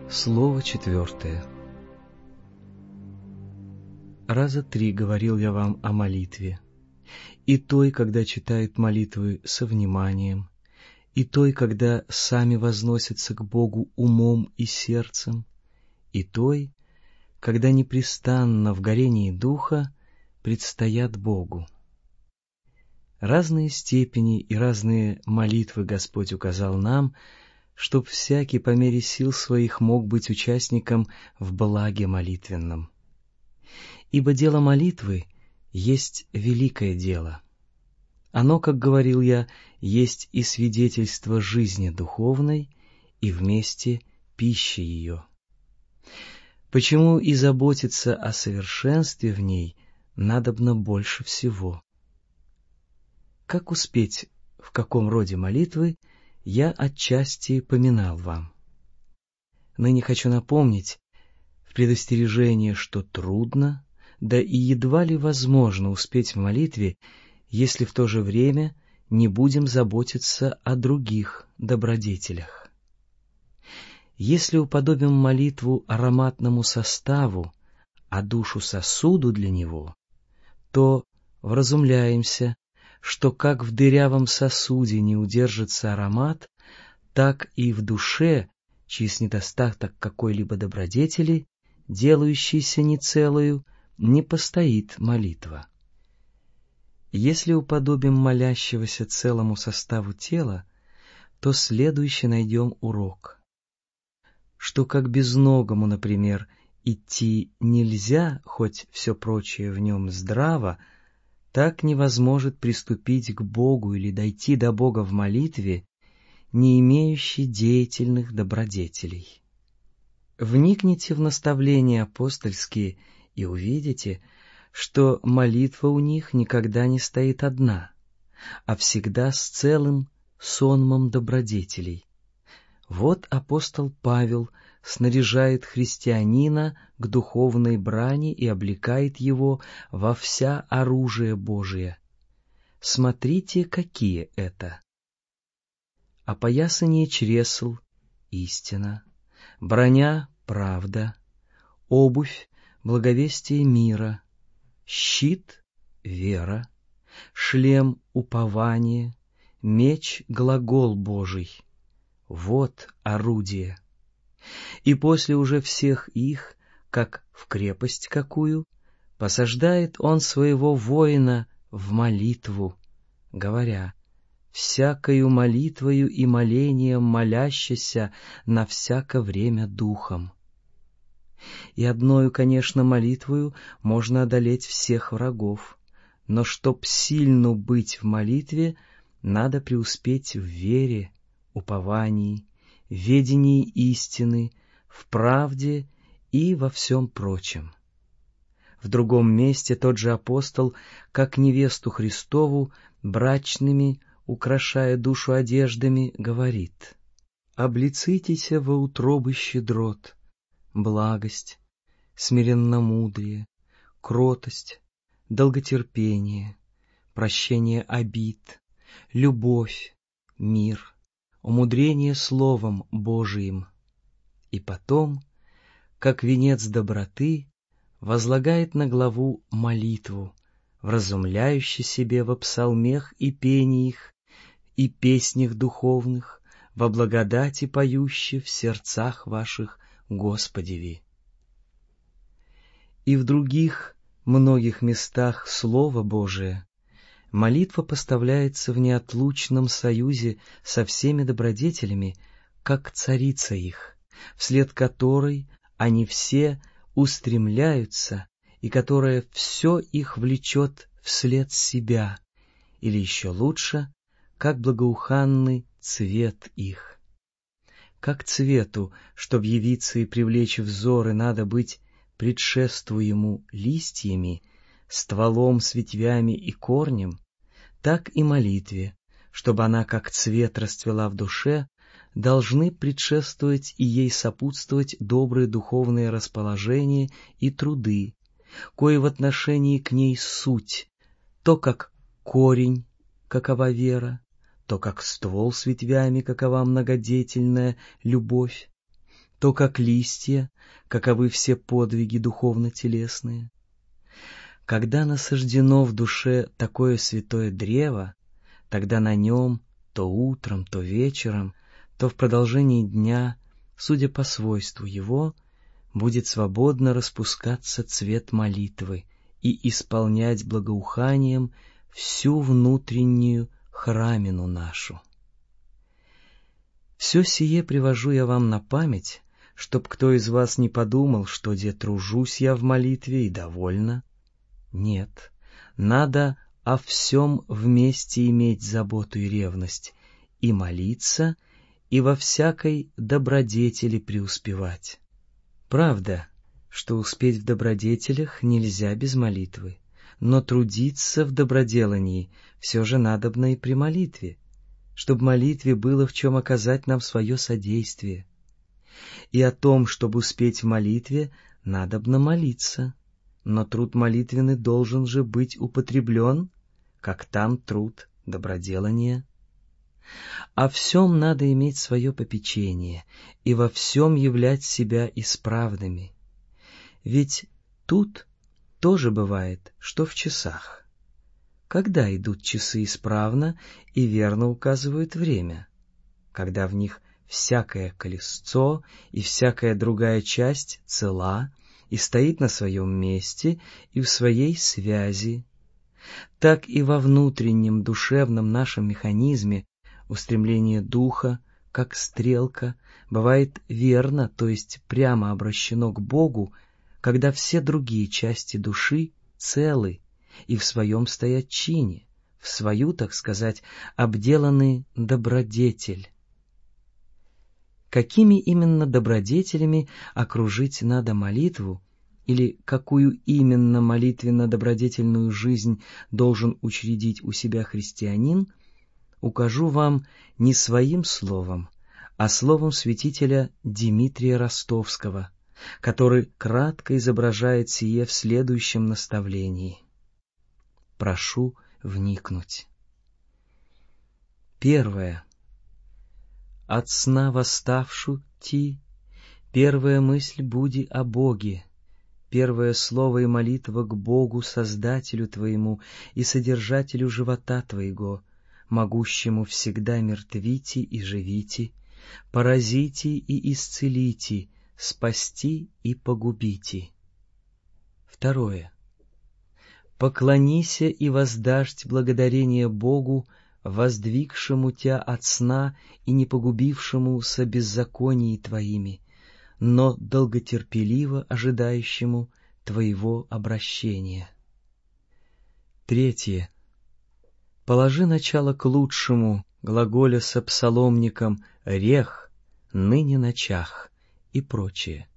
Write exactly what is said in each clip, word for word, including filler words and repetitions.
Слово четвертое. Раза три говорил я вам о молитве, и той, когда читают молитвы со вниманием, и той, когда сами возносятся к Богу умом и сердцем, и той, когда непрестанно в горении духа предстоят Богу. Разные степени и разные молитвы Господь указал нам, чтоб всякий по мере сил своих мог быть участником в благе молитвенном. Ибо дело молитвы есть великое дело. Оно, как говорил я, есть и свидетельство жизни духовной, и вместе пища ее. Почему и заботиться о совершенстве в ней надобно больше всего? Как успеть, в каком роде молитвы, я отчасти поминал вам. Ныне хочу напомнить в предостережение, что трудно, да и едва ли возможно успеть в молитве, если в то же время не будем заботиться о других добродетелях. Если уподобим молитву ароматному составу, а душу сосуду для него, то вразумляемся, что как в дырявом сосуде не удержится аромат, так и в душе, чист недостаток какой-либо добродетели, делающейся нецелою, не постоит молитва. Если уподобим молящегося целому составу тела, то следующий найдем урок, что как безногому, например, идти нельзя, хоть все прочее в нем здраво, так не возможет приступить к Богу или дойти до Бога в молитве, не имеющий деятельных добродетелей. Вникните в наставления апостольские и увидите, что молитва у них никогда не стоит одна, а всегда с целым сонмом добродетелей. Вот апостол Павел снаряжает христианина к духовной брани и облекает его во вся оружие Божие. Смотрите, какие это: опоясание чресл — истина, броня — правда, обувь — благовестие мира, щит — вера, шлем — упование, меч — глагол Божий. Вот орудие. И после уже всех их, как в крепость какую, посаждает он своего воина в молитву, говоря: всякою молитвою и молением молящийся на всяко время духом. И одною, конечно, молитвою можно одолеть всех врагов, но чтоб сильно быть в молитве, надо преуспеть в вере, уповании, ведении истины, в правде и во всем прочем. В другом месте тот же апостол, как невесту Христову, брачными, украшая душу одеждами, говорит: «Облицитеся во утробы щедрот, благость, смиренномудрие, кротость, долготерпение, прощение обид, любовь, мир, умудрение Словом Божиим». И потом, как венец доброты, возлагает на главу молитву, вразумляющий себе во псалмех и пениях, и песнях духовных, во благодати поющий в сердцах ваших Господеви. И в других многих местах Слова Божия молитва поставляется в неотлучном союзе со всеми добродетелями, как царица их, вслед которой они все устремляются и которая все их влечет вслед себя, или еще лучше, как благоуханный цвет их. Как цвету, чтоб явиться и привлечь взоры, надо быть предшествуему листьями, стволом с ветвями и корнем, так и молитве, чтобы она, как цвет, расцвела в душе, должны предшествовать и ей сопутствовать добрые духовные расположения и труды, кои в отношении к ней суть, то как корень, какова вера, то как ствол с ветвями, какова многодетельная любовь, то как листья, каковы все подвиги духовно-телесные. Когда насаждено в душе такое святое древо, тогда на нем то утром, то вечером, то в продолжении дня, судя по свойству его, будет свободно распускаться цвет молитвы и исполнять благоуханием всю внутреннюю храмину нашу. Все сие привожу я вам на память, чтоб кто из вас не подумал, что де тружусь я в молитве и довольно. Нет, надо о всем вместе иметь заботу и ревность, и молиться, и во всякой добродетели преуспевать. Правда, что успеть в добродетелях нельзя без молитвы, но трудиться в доброделании все же надобно и при молитве, чтобы молитве было в чем оказать нам свое содействие. И о том, чтобы успеть в молитве, надобно молиться, но труд молитвенный должен же быть употреблен, как там труд доброделания. О всем надо иметь свое попечение и во всем являть себя исправными. Ведь тут тоже бывает, что в часах. Когда идут часы исправно и верно указывают время? Когда в них всякое колесцо и всякая другая часть цела и стоит на своем месте и в своей связи. Так и во внутреннем душевном нашем механизме устремление духа, как стрелка, бывает верно, то есть прямо обращено к Богу, когда все другие части души целы и в своем стоят чине, в свою, так сказать, обделанный добродетель. Какими именно добродетелями окружить надо молитву, или какую именно молитвенно-добродетельную жизнь должен учредить у себя христианин, укажу вам не своим словом, а словом святителя Димитрия Ростовского, который кратко изображает сие в следующем наставлении. Прошу вникнуть. Первое. От сна восставшу ти, первая мысль буди о Боге, первое слово и молитва к Богу, Создателю твоему и Содержателю живота твоего, могущему всегда мертвите и живите, поразите и исцелите, спасти и погубите. Второе. Поклонися и воздашь благодарение Богу, воздвигшему тя от сна и не погубившему со беззаконий твоими, но долготерпеливо ожидающему твоего обращения. Третье. Положи начало к лучшему, глаголя со псаломником «рех», «ныне начах» и прочее.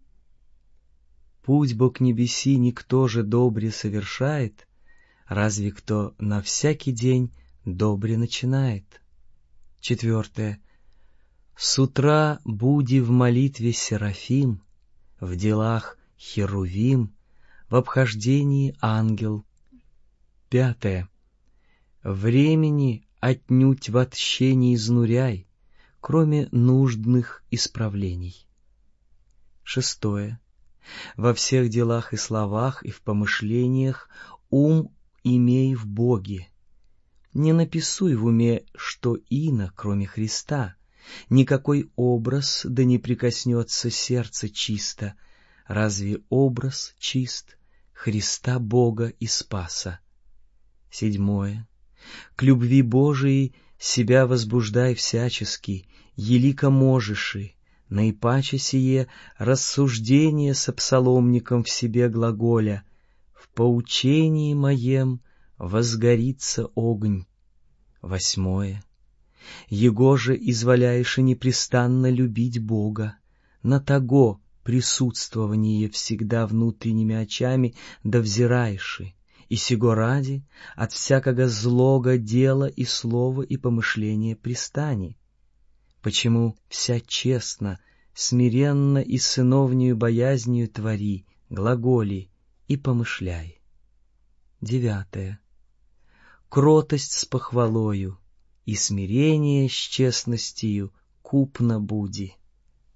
Путь бо к небеси никто же добре совершает, разве кто на всякий день добре начинает. Четвертое. С утра буди в молитве Серафим, в делах Херувим, в обхождении ангел. Пятое. Времени отнюдь в отщении изнуряй, кроме нуждных исправлений. Шестое. Во всех делах и словах и в помышлениях ум имей в Боге. Не написуй в уме, что ино, кроме Христа, никакой образ да не прикоснется сердце чисто, разве образ чист Христа Бога и Спаса. Седьмое. К любви Божией себя возбуждай всячески, елико можеши, наипаче сие рассуждение со псаломником в себе глаголя «В поучении моем возгорится огонь». Восьмое. Его же изволяешь и непрестанно любить Бога, на того присутствование всегда внутренними очами да взираешь, и сего ради от всякого злого дела и слова и помышления пристани. Почему вся честно, смиренно и сыновнею боязнью твори, глаголи и помышляй. Девятое. Кротость с похвалою и смирение с честностью купно буди.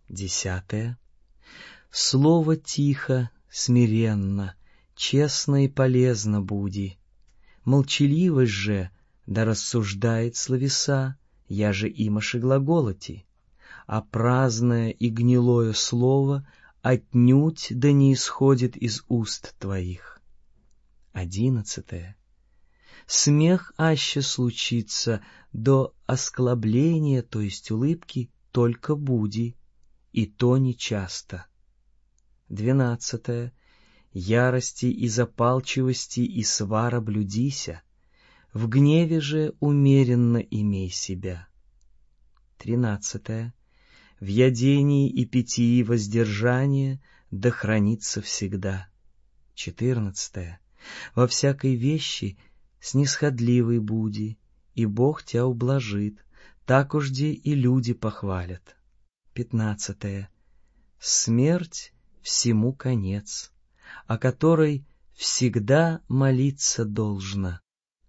Десятое. Слово тихо, смиренно, честно и полезно буди. Молчаливость же, да рассуждает словеса, я же имаши глаголоти, а праздное и гнилое слово отнюдь да не исходит из уст твоих. Одиннадцатое. Смех аще случится до осклабления, то есть улыбки, только буди, и то нечасто. Двенадцатое. Ярости и запалчивости и свара блюдися, в гневе же умеренно имей себя. Тринадцатое. В ядении и питьи воздержание да хранится всегда. Четырнадцатое. Во всякой вещи снисходливый буди, и Бог тебя ублажит, так ужди и люди похвалят. Пятнадцатое. Смерть всему конец, о которой всегда молиться должно.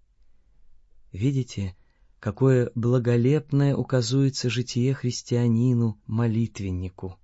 Видите, какое благолепное указуется житие христианину, молитвеннику.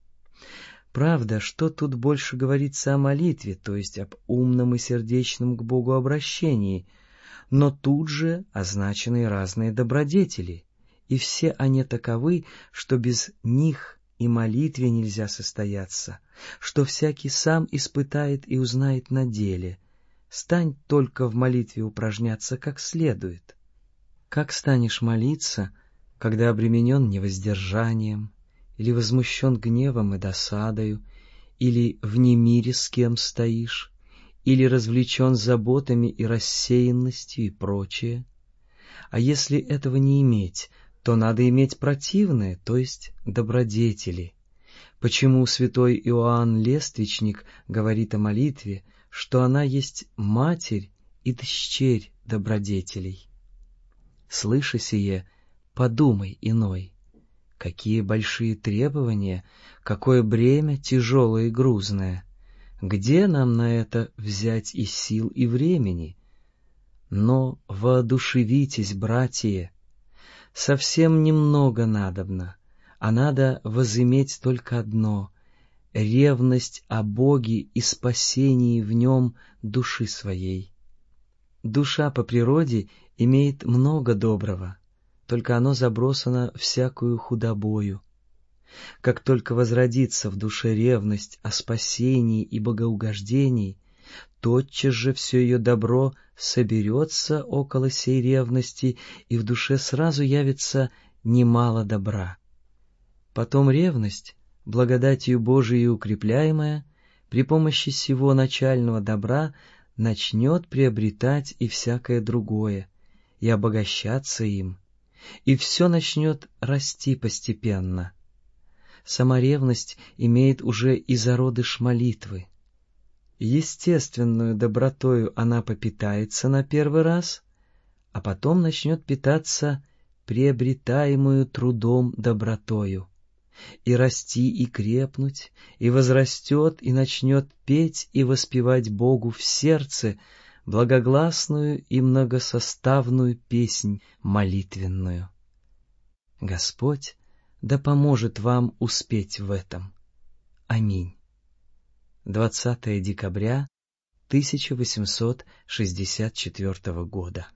Правда, что тут больше говорится о молитве, то есть об умном и сердечном к Богу обращении, но тут же означены разные добродетели, и все они таковы, что без них и молитве нельзя состояться, что всякий сам испытает и узнает на деле. Стань только в молитве упражняться как следует. Как станешь молиться, когда обременен невоздержанием, или возмущен гневом и досадою, или в немире с кем стоишь, или развлечен заботами и рассеянностью и прочее? А если этого не иметь, то надо иметь противное, то есть добродетели. Почему святой Иоанн Лествичник говорит о молитве, что она есть матерь и дщерь добродетелей? Слыша сие, подумай иной, какие большие требования, какое бремя тяжелое и грузное. Где нам на это взять и сил, и времени? Но воодушевитесь, братья, совсем немного надобно, а надо возыметь только одно — ревность о Боге и спасении в Нем души своей. Душа по природе имеет много доброго, только оно забросано всякую худобою. Как только возродится в душе ревность о спасении и богоугождении, тотчас же все ее добро соберется около сей ревности, и в душе сразу явится немало добра. Потом ревность, благодатью Божией укрепляемая, при помощи сего начального добра начнет приобретать и всякое другое, и обогащаться им, и все начнет расти постепенно. Сама ревность имеет уже и зародыш молитвы. Естественную добротою она попитается на первый раз, а потом начнет питаться приобретаемую трудом добротою, и расти и крепнуть, и возрастет, и начнет петь и воспевать Богу в сердце благогласную и многосоставную песнь молитвенную. Господь да поможет вам успеть в этом. Аминь. двадцатое декабря тысяча восемьсот шестьдесят четвёртого года.